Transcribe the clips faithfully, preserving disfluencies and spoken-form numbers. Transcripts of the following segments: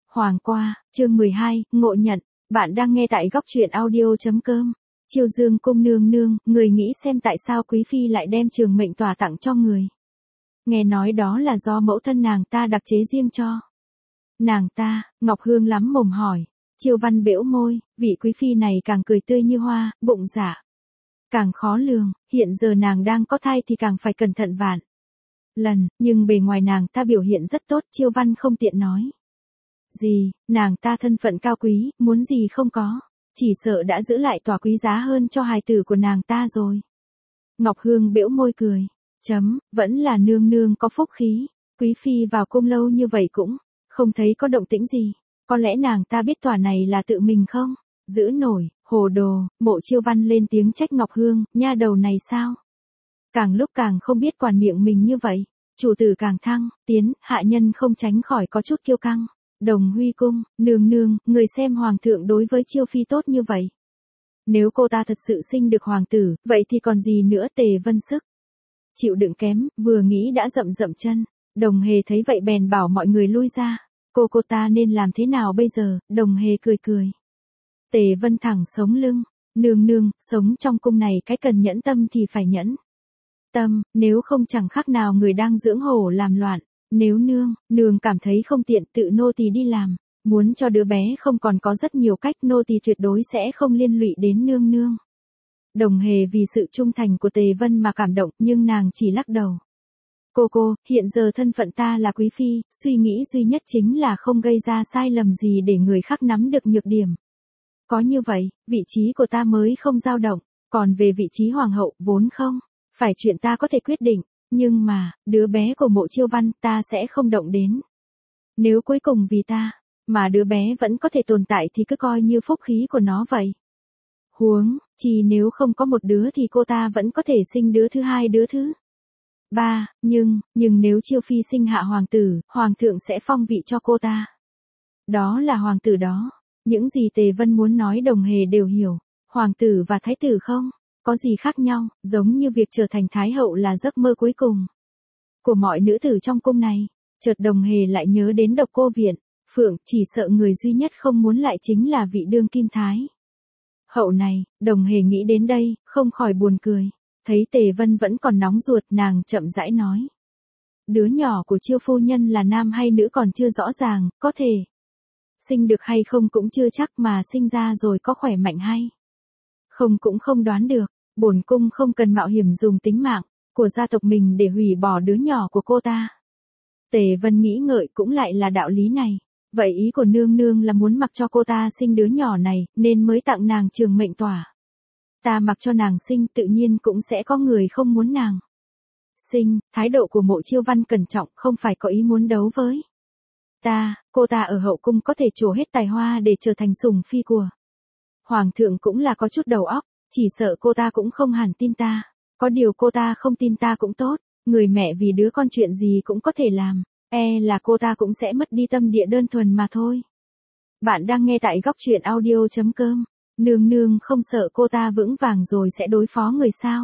Hoàng qua, chương mười hai, ngộ nhận, bạn đang nghe tại góc truyện audio chấm com. Chiêu Dương cung nương nương, người nghĩ xem tại sao quý phi lại đem trường mệnh tòa tặng cho người. Nghe nói đó là do mẫu thân nàng ta đặc chế riêng cho. Nàng ta, Ngọc Hương lắm mồm hỏi. Chiêu Văn bĩu môi, vị quý phi này càng cười tươi như hoa, bụng dạ càng khó lường, hiện giờ nàng đang có thai thì càng phải cẩn thận vạn lần, nhưng bề ngoài nàng ta biểu hiện rất tốt. Chiêu Văn không tiện nói gì, nàng ta thân phận cao quý, muốn gì không có, chỉ sợ đã giữ lại tòa quý giá hơn cho hài tử của nàng ta rồi. Ngọc Hương bĩu môi cười, chấm, vẫn là nương nương có phúc khí, quý phi vào cung lâu như vậy cũng không thấy có động tĩnh gì, có lẽ nàng ta biết tòa này là tự mình không giữ nổi. Hồ đồ, Mộ Chiêu Văn lên tiếng trách Ngọc Hương, nha đầu này sao càng lúc càng không biết quản miệng mình như vậy. Chủ tử càng thăng tiến, hạ nhân không tránh khỏi có chút kiêu căng. Đồng Huy cung, nương nương, người xem hoàng thượng đối với Chiêu phi tốt như vậy, nếu cô ta thật sự sinh được hoàng tử, vậy thì còn gì nữa. Tề Vân sức chịu đựng kém, vừa nghĩ đã rậm rậm chân. Đồng Hề thấy vậy bèn bảo mọi người lui ra. Cô cô ta nên làm thế nào bây giờ? Đồng Hề cười cười. Tề Vân thẳng sống lưng, nương nương, sống trong cung này cái cần nhẫn tâm thì phải nhẫn tâm, nếu không chẳng khác nào người đang dưỡng hổ làm loạn. Nếu nương, nương cảm thấy không tiện, tự nô tỳ đi làm, muốn cho đứa bé không còn có rất nhiều cách, nô tỳ tuyệt đối sẽ không liên lụy đến nương nương. Đồng Hề vì sự trung thành của Tề Vân mà cảm động, nhưng nàng chỉ lắc đầu. Cô cô, hiện giờ thân phận ta là quý phi, suy nghĩ duy nhất chính là không gây ra sai lầm gì để người khác nắm được nhược điểm. Có như vậy, vị trí của ta mới không dao động, còn về vị trí hoàng hậu, vốn không phải chuyện ta có thể quyết định, nhưng mà, đứa bé của Mộ Chiêu Văn ta sẽ không động đến. Nếu cuối cùng vì ta, mà đứa bé vẫn có thể tồn tại thì cứ coi như phúc khí của nó vậy. Huống, chỉ nếu không có một đứa thì cô ta vẫn có thể sinh đứa thứ hai đứa thứ ba, nhưng, nhưng nếu Chiêu phi sinh hạ hoàng tử, hoàng thượng sẽ phong vị cho cô ta. Đó là hoàng tử đó. Những gì Tề Vân muốn nói Đồng Hề đều hiểu. Hoàng tử và thái tử không có gì khác nhau, giống như việc trở thành thái hậu là giấc mơ cuối cùng của mọi nữ tử trong cung này. Chợt Đồng Hề lại nhớ đến Độc Cô Viện Phượng, chỉ sợ người duy nhất không muốn lại chính là vị đương kim thái hậu này. Đồng Hề nghĩ đến đây, không khỏi buồn cười. Thấy Tề Vân vẫn còn nóng ruột, nàng chậm rãi nói. Đứa nhỏ của Chiêu phu nhân là nam hay nữ còn chưa rõ ràng, có thể sinh được hay không cũng chưa chắc, mà sinh ra rồi có khỏe mạnh hay không cũng không đoán được. Bổn cung không cần mạo hiểm dùng tính mạng của gia tộc mình để hủy bỏ đứa nhỏ của cô ta. Tề Vân nghĩ ngợi, cũng lại là đạo lý này. Vậy ý của nương nương là muốn mặc cho cô ta sinh đứa nhỏ này, nên mới tặng nàng trường mệnh tỏa. Ta mặc cho nàng sinh, tự nhiên cũng sẽ có người không muốn nàng sinh. Thái độ của Mộ Chiêu Văn cẩn trọng, không phải có ý muốn đấu với ta. Cô ta ở hậu cung có thể trổ hết tài hoa để trở thành sủng phi của hoàng thượng, cũng là có chút đầu óc. Chỉ sợ cô ta cũng không hẳn tin ta. Có điều cô ta không tin ta cũng tốt. Người mẹ vì đứa con chuyện gì cũng có thể làm. E là cô ta cũng sẽ mất đi tâm địa đơn thuần mà thôi. Bạn đang nghe tại góc truyện audio chấm com. Nương nương không sợ cô ta vững vàng rồi sẽ đối phó người sao?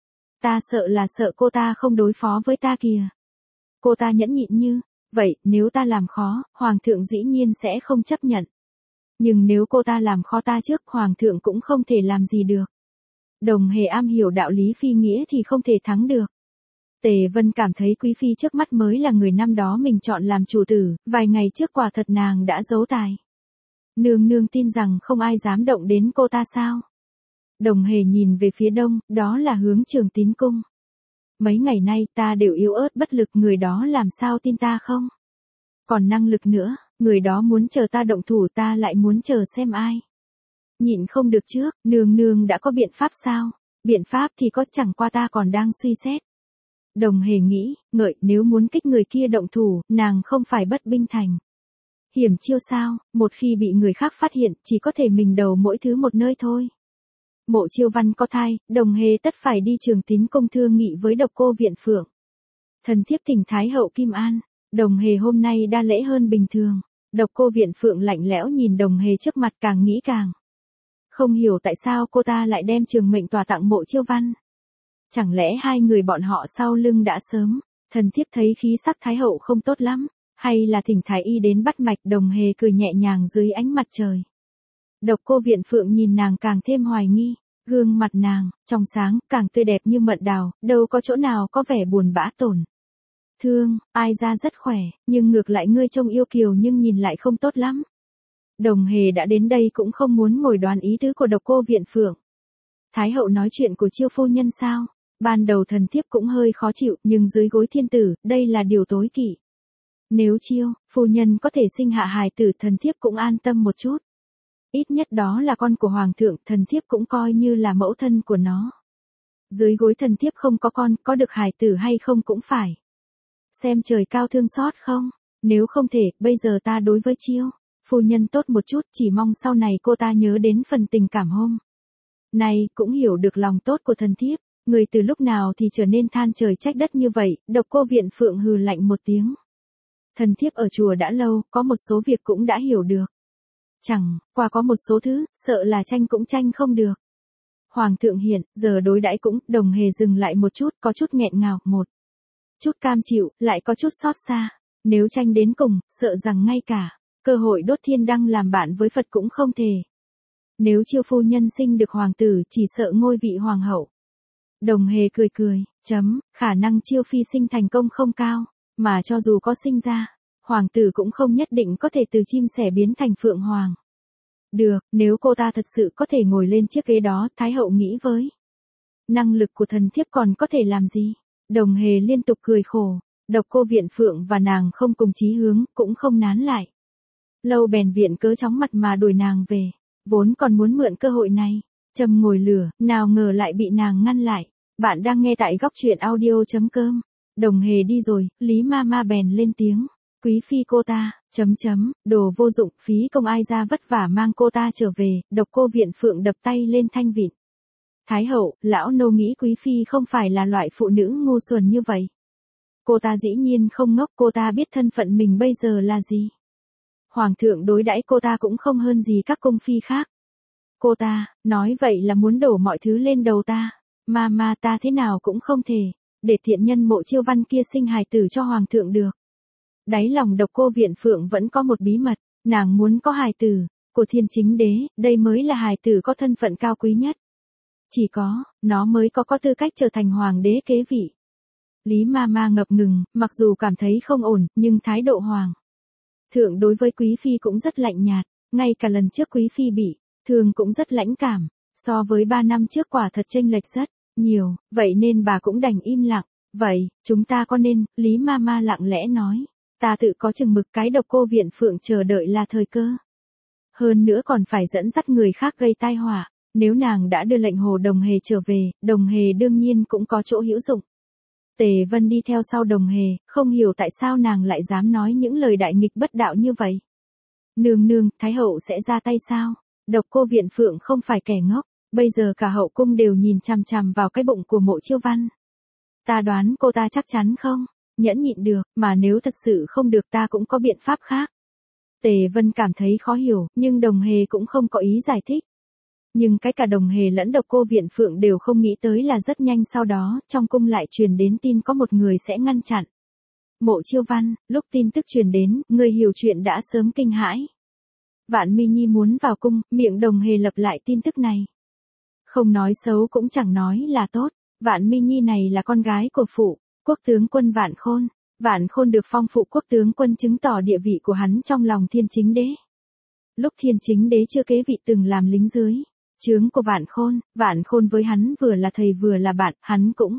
Ta sợ là sợ cô ta không đối phó với ta kìa. Cô ta nhẫn nhịn như vậy, nếu ta làm khó, hoàng thượng dĩ nhiên sẽ không chấp nhận. Nhưng nếu cô ta làm khó ta trước, hoàng thượng cũng không thể làm gì được. Đồng Hề am hiểu đạo lý phi nghĩa thì không thể thắng được. Tề Vân cảm thấy quý phi trước mắt mới là người năm đó mình chọn làm chủ tử, vài ngày trước quả thật nàng đã giấu tài. Nương nương tin rằng không ai dám động đến cô ta sao? Đồng Hề nhìn về phía đông, đó là hướng Trường Tín cung. Mấy ngày nay ta đều yếu ớt bất lực, người đó làm sao tin ta không còn năng lực nữa. Người đó muốn chờ ta động thủ, ta lại muốn chờ xem ai nhịn không được trước. Nương nương đã có biện pháp sao? Biện pháp thì có, chẳng qua ta còn đang suy xét. Đồng Hề nghĩ ngợi, nếu muốn kích người kia động thủ, nàng không phải bất binh thành hiểm chiêu sao? Một khi bị người khác phát hiện, chỉ có thể mình đầu mỗi thứ một nơi thôi. Mộ Chiêu Văn có thai, Đồng Hề tất phải đi Trường Tín cung thương nghị với Độc Cô Viện Phượng. Thần thiếp thỉnh Thái hậu Kim An. Đồng Hề hôm nay đa lễ hơn bình thường. Độc Cô Viện Phượng lạnh lẽo nhìn Đồng Hề trước mặt, càng nghĩ càng không hiểu tại sao cô ta lại đem trường mệnh tòa tặng Mộ Chiêu Văn. Chẳng lẽ hai người bọn họ sau lưng đã sớm? Thần thiếp thấy khí sắc Thái hậu không tốt lắm. Hay là thỉnh thái y đến bắt mạch? Đồng Hề cười nhẹ nhàng dưới ánh mặt trời. Độc Cô Viện Phượng nhìn nàng càng thêm hoài nghi, gương mặt nàng, trong sáng, càng tươi đẹp như mận đào, đâu có chỗ nào có vẻ buồn bã tổn thương, ai ra rất khỏe, nhưng ngược lại ngươi trông yêu kiều nhưng nhìn lại không tốt lắm. Đồng Hề đã đến đây cũng không muốn ngồi đoán ý tứ của Độc Cô Viện Phượng. Thái hậu nói chuyện của Chiêu phu nhân sao? Ban đầu thần thiếp cũng hơi khó chịu, nhưng dưới gối thiên tử, đây là điều tối kỵ. Nếu Chiêu phu nhân có thể sinh hạ hài tử, thần thiếp cũng an tâm một chút. Ít nhất đó là con của hoàng thượng, thần thiếp cũng coi như là mẫu thân của nó. Dưới gối thần thiếp không có con, có được hài tử hay không cũng phải xem trời cao thương xót không. Nếu không thể, bây giờ ta đối với Chiêu phu nhân tốt một chút, chỉ mong sau này cô ta nhớ đến phần tình cảm hôm nay, cũng hiểu được lòng tốt của thần thiếp. Người từ lúc nào thì trở nên than trời trách đất như vậy? Độc Cô Viện Phượng hừ lạnh một tiếng. Thần thiếp ở chùa đã lâu, có một số việc cũng đã hiểu được. Chẳng qua có một số thứ, sợ là tranh cũng tranh không được. Hoàng thượng hiện, giờ đối đãi cũng. Đồng Hề dừng lại một chút, có chút nghẹn ngào, một chút cam chịu, lại có chút xót xa. Nếu tranh đến cùng, sợ rằng ngay cả cơ hội đốt thiên đăng làm bạn với Phật cũng không thể. Nếu Chiêu phu nhân sinh được hoàng tử, chỉ sợ ngôi vị hoàng hậu. Đồng Hề cười cười, chấm, khả năng Chiêu phi sinh thành công không cao, mà cho dù có sinh ra, hoàng tử cũng không nhất định có thể từ chim sẻ biến thành phượng hoàng. Được, nếu cô ta thật sự có thể ngồi lên chiếc ghế đó, Thái hậu nghĩ với năng lực của thần thiếp còn có thể làm gì? Đồng Hề liên tục cười khổ. Độc Cô Viện Phượng và nàng không cùng chí hướng, cũng không nán lại lâu bèn viện cớ chóng mặt mà đuổi nàng về. Vốn còn muốn mượn cơ hội này châm ngồi lửa, nào ngờ lại bị nàng ngăn lại. Bạn đang nghe tại góc truyện audio chấm com. Đồng Hề đi rồi, Lý Ma Ma bèn lên tiếng. Quý phi cô ta, chấm chấm, đồ vô dụng, phí công ai ra vất vả mang cô ta trở về. Độc Cô Viện Phượng đập tay lên thanh vịn. Thái hậu, lão nô nghĩ quý phi không phải là loại phụ nữ ngu xuẩn như vậy. Cô ta dĩ nhiên không ngốc, cô ta biết thân phận mình bây giờ là gì. Hoàng thượng đối đãi cô ta cũng không hơn gì các cung phi khác. Cô ta, nói vậy là muốn đổ mọi thứ lên đầu ta. Ma ma ta thế nào cũng không thể để thiện nhân Mộ Chiêu Văn kia sinh hài tử cho hoàng thượng được. Đáy lòng Độc Cô Viện Phượng vẫn có một bí mật, nàng muốn có hài tử của Thiên Chính Đế, đây mới là hài tử có thân phận cao quý nhất. Chỉ có, nó mới có có tư cách trở thành hoàng đế kế vị. Lý Ma Ma ngập ngừng, mặc dù cảm thấy không ổn, nhưng thái độ hoàng thượng đối với quý phi cũng rất lạnh nhạt, ngay cả lần trước quý phi bị thương cũng rất lãnh cảm, so với ba năm trước quả thật chênh lệch rất nhiều, vậy nên bà cũng đành im lặng. Vậy, chúng ta có nên? Lý Ma Ma lặng lẽ nói, ta tự có chừng mực, cái Độc Cô Viện Phượng chờ đợi là thời cơ. Hơn nữa còn phải dẫn dắt người khác gây tai họa. Nếu nàng đã đưa lệnh Hồ Đồng Hề trở về, Đồng Hề đương nhiên cũng có chỗ hữu dụng. Tề Vân đi theo sau Đồng Hề, không hiểu tại sao nàng lại dám nói những lời đại nghịch bất đạo như vậy. Nương nương, Thái hậu sẽ ra tay sao? Độc Cô Viện Phượng không phải kẻ ngốc, bây giờ cả hậu cung đều nhìn chằm chằm vào cái bụng của Mộ Chiêu Văn. Ta đoán cô ta chắc chắn không nhẫn nhịn được, mà nếu thật sự không được ta cũng có biện pháp khác. Tề Vân cảm thấy khó hiểu, nhưng Đồng Hề cũng không có ý giải thích. Nhưng cái cả Đồng Hề lẫn Độc Cô Viện Phượng đều không nghĩ tới là rất nhanh sau đó, trong cung lại truyền đến tin có một người sẽ ngăn chặn Mộ Chiêu Văn. Lúc tin tức truyền đến, người hiểu chuyện đã sớm kinh hãi. Vạn Mi Nhi muốn vào cung, miệng Đồng Hề lặp lại tin tức này. Không nói xấu cũng chẳng nói là tốt, Vạn Mi Nhi này là con gái của phụ quốc tướng quân Vạn Khôn. Vạn Khôn được phong phụ quốc tướng quân, chứng tỏ địa vị của hắn trong lòng Thiên Chính Đế. Lúc Thiên Chính Đế chưa kế vị từng làm lính dưới trướng của Vạn Khôn, Vạn Khôn với hắn vừa là thầy vừa là bạn, hắn cũng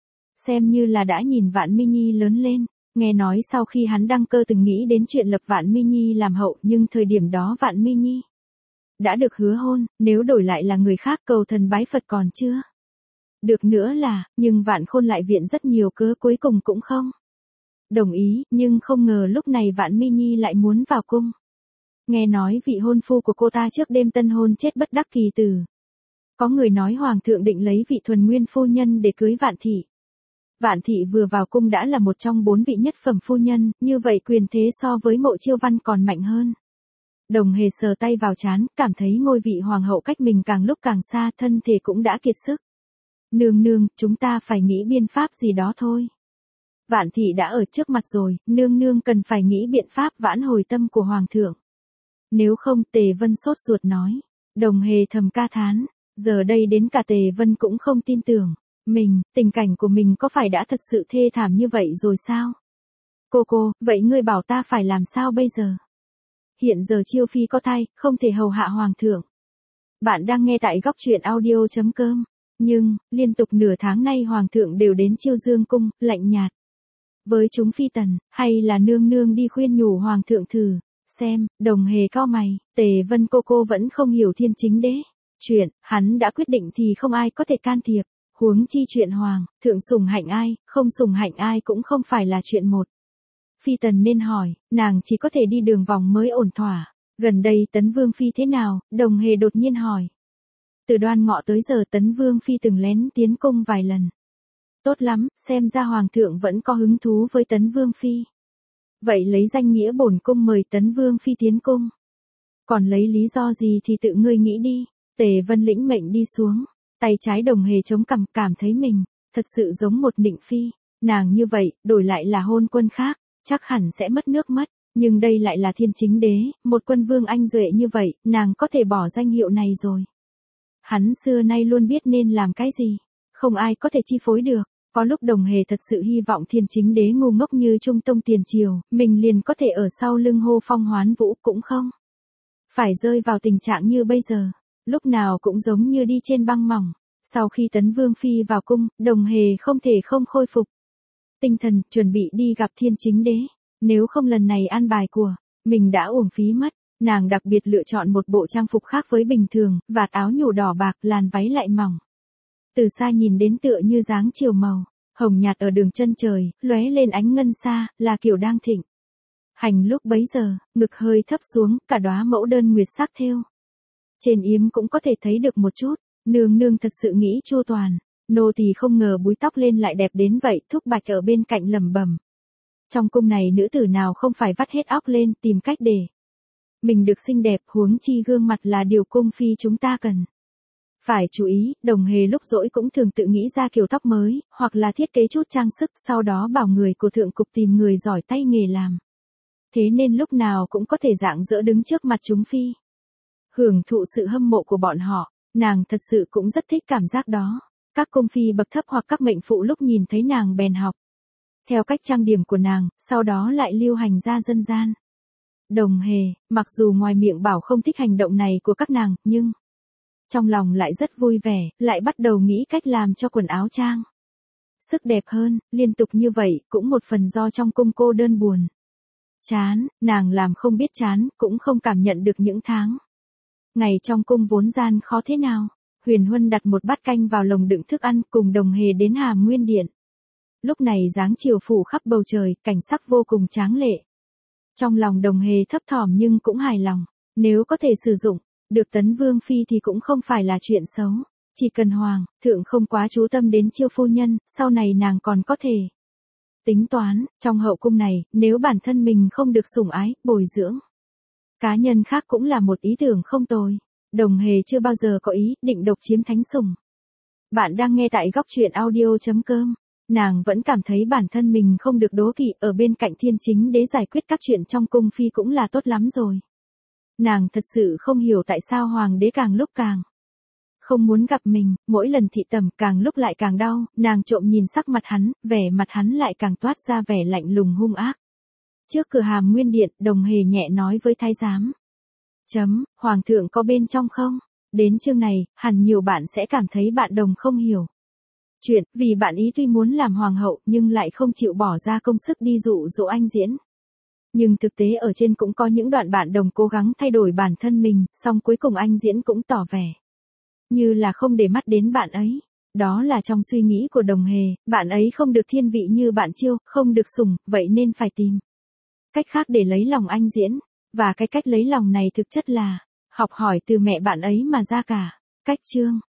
xem như là đã nhìn Vạn Mi Nhi lớn lên. Nghe nói sau khi hắn đăng cơ từng nghĩ đến chuyện lập Vạn Mi Nhi làm hậu, nhưng thời điểm đó Vạn Mi Nhi đã được hứa hôn, nếu đổi lại là người khác cầu thần bái Phật còn chưa được nữa là, nhưng Vạn Khôn lại viện rất nhiều cớ, cuối cùng cũng không đồng ý, nhưng không ngờ lúc này Vạn Mi Nhi lại muốn vào cung. Nghe nói vị hôn phu của cô ta trước đêm tân hôn chết bất đắc kỳ tử. Có người nói hoàng thượng định lấy vị thuần nguyên phu nhân để cưới Vạn thị. Vạn thị vừa vào cung đã là một trong bốn vị nhất phẩm phu nhân, như vậy quyền thế so với Mộ Chiêu Văn còn mạnh hơn. Đồng Hề sờ tay vào trán, cảm thấy ngôi vị hoàng hậu cách mình càng lúc càng xa, thân thể cũng đã kiệt sức. Nương nương, chúng ta phải nghĩ biện pháp gì đó thôi. Vạn thị đã ở trước mặt rồi, nương nương cần phải nghĩ biện pháp vãn hồi tâm của hoàng thượng. Nếu không, Tề Vân sốt ruột nói. Đồng Hề thầm ca thán, giờ đây đến cả Tề Vân cũng không tin tưởng. Mình, tình cảnh của mình có phải đã thật sự thê thảm như vậy rồi sao? Cô cô, vậy ngươi bảo ta phải làm sao bây giờ? Hiện giờ Chiêu Phi có thai, không thể hầu hạ hoàng thượng. Bạn đang nghe tại góc truyện audio chấm com. Nhưng, liên tục nửa tháng nay hoàng thượng đều đến Chiêu Dương cung, lạnh nhạt. Với chúng phi tần, hay là nương nương đi khuyên nhủ hoàng thượng thử, xem, Đồng Hề cau mày, Tề Vân cô cô vẫn không hiểu thiên chính đế. Chuyện, hắn đã quyết định thì không ai có thể can thiệp, huống chi chuyện hoàng, thượng sủng hạnh ai, không sủng hạnh ai cũng không phải là chuyện một. Phi tần nên hỏi, nàng chỉ có thể đi đường vòng mới ổn thỏa. Gần đây Tấn Vương Phi thế nào, Đồng Hề đột nhiên hỏi. Từ Đoan Ngọ tới giờ Tấn Vương Phi từng lén tiến cung vài lần. Tốt lắm, xem ra hoàng thượng vẫn có hứng thú với Tấn Vương Phi. Vậy lấy danh nghĩa bổn cung mời Tấn Vương Phi tiến cung. Còn lấy lý do gì thì tự ngươi nghĩ đi. Tề Vân lĩnh mệnh đi xuống. Tay trái Đồng Hề chống cằm, cảm thấy mình thật sự giống một nịnh phi. Nàng như vậy, đổi lại là hôn quân khác, chắc hẳn sẽ mất nước mất. Nhưng đây lại là thiên chính đế, một quân vương anh duệ như vậy, nàng có thể bỏ danh hiệu này rồi. Hắn xưa nay luôn biết nên làm cái gì, không ai có thể chi phối được. Có lúc Đồng Hề thật sự hy vọng thiên chính đế ngu ngốc như Trung Tông tiền triều, mình liền có thể ở sau lưng hô phong hoán vũ, cũng không phải rơi vào tình trạng như bây giờ, lúc nào cũng giống như đi trên băng mỏng. Sau khi Tấn Vương Phi vào cung, Đồng Hề không thể không khôi phục tinh thần, chuẩn bị đi gặp thiên chính đế. Nếu không lần này an bài của mình đã uổng phí mất. Nàng đặc biệt lựa chọn một bộ trang phục khác với bình thường, vạt áo nhủ đỏ bạc, làn váy lại mỏng. Từ xa nhìn đến tựa như dáng chiều màu hồng nhạt ở đường chân trời, lóe lên ánh ngân xa, là kiểu đang thịnh hành lúc bấy giờ, ngực hơi thấp xuống, cả đóa mẫu đơn nguyệt sắc thêu trên yếm cũng có thể thấy được một chút. Nương nương thật sự nghĩ chu toàn, nô tỳ không ngờ búi tóc lên lại đẹp đến vậy. Thúc Bạch ở bên cạnh lẩm bẩm. Trong cung này nữ tử nào không phải vắt hết óc lên tìm cách để mình được xinh đẹp, huống chi gương mặt là điều cung phi chúng ta cần phải chú ý. Đồng Hề lúc rỗi cũng thường tự nghĩ ra kiểu tóc mới, hoặc là thiết kế chút trang sức, sau đó bảo người của thượng cục tìm người giỏi tay nghề làm. Thế nên lúc nào cũng có thể rạng rỡ đứng trước mặt chúng phi, hưởng thụ sự hâm mộ của bọn họ. Nàng thật sự cũng rất thích cảm giác đó. Các cung phi bậc thấp hoặc các mệnh phụ lúc nhìn thấy nàng bèn học theo cách trang điểm của nàng, sau đó lại lưu hành ra dân gian. Đồng Hề, mặc dù ngoài miệng bảo không thích hành động này của các nàng, nhưng trong lòng lại rất vui vẻ, lại bắt đầu nghĩ cách làm cho quần áo trang sức đẹp hơn. Liên tục như vậy, cũng một phần do trong cung cô đơn buồn chán, nàng làm không biết chán, cũng không cảm nhận được những tháng ngày trong cung vốn gian khó thế nào. Huyền Huân đặt một bát canh vào lồng đựng thức ăn, cùng Đồng Hề đến Hàm Nguyên Điện. Lúc này dáng chiều phủ khắp bầu trời, cảnh sắc vô cùng tráng lệ. Trong lòng Đồng Hề thấp thỏm nhưng cũng hài lòng. Nếu có thể sử dụng được Tấn Vương Phi thì cũng không phải là chuyện xấu. Chỉ cần hoàng thượng không quá chú tâm đến Chiêu phu nhân, sau này nàng còn có thể tính toán. Trong hậu cung này, nếu bản thân mình không được sủng ái, bồi dưỡng cá nhân khác cũng là một ý tưởng không tồi. Đồng Hề chưa bao giờ có ý định độc chiếm thánh sủng. Bạn đang nghe tại góc truyện audio chấm com. Nàng vẫn cảm thấy bản thân mình không được đố kỵ, ở bên cạnh thiên chính đế giải quyết các chuyện trong cung phi cũng là tốt lắm rồi. Nàng thật sự không hiểu tại sao hoàng đế càng lúc càng không muốn gặp mình, mỗi lần thị tẩm càng lúc lại càng đau. Nàng trộm nhìn sắc mặt hắn, vẻ mặt hắn lại càng toát ra vẻ lạnh lùng hung ác. Trước cửa Hàm Nguyên Điện, Đồng Hề nhẹ nói với thái giám. Chấm, hoàng thượng có bên trong không? Đến chương này, hẳn nhiều bạn sẽ cảm thấy bạn Đồng không hiểu chuyện, vì bạn ý tuy muốn làm hoàng hậu nhưng lại không chịu bỏ ra công sức đi dụ dỗ anh diễn. Nhưng thực tế ở trên cũng có những đoạn bạn Đồng cố gắng thay đổi bản thân mình, song cuối cùng anh diễn cũng tỏ vẻ như là không để mắt đến bạn ấy. Đó là trong suy nghĩ của Đồng Hề, bạn ấy không được thiên vị như bạn Chiêu, không được sủng, vậy nên phải tìm cách khác để lấy lòng anh diễn. Và cái cách lấy lòng này thực chất là học hỏi từ mẹ bạn ấy mà ra cả. Cách chương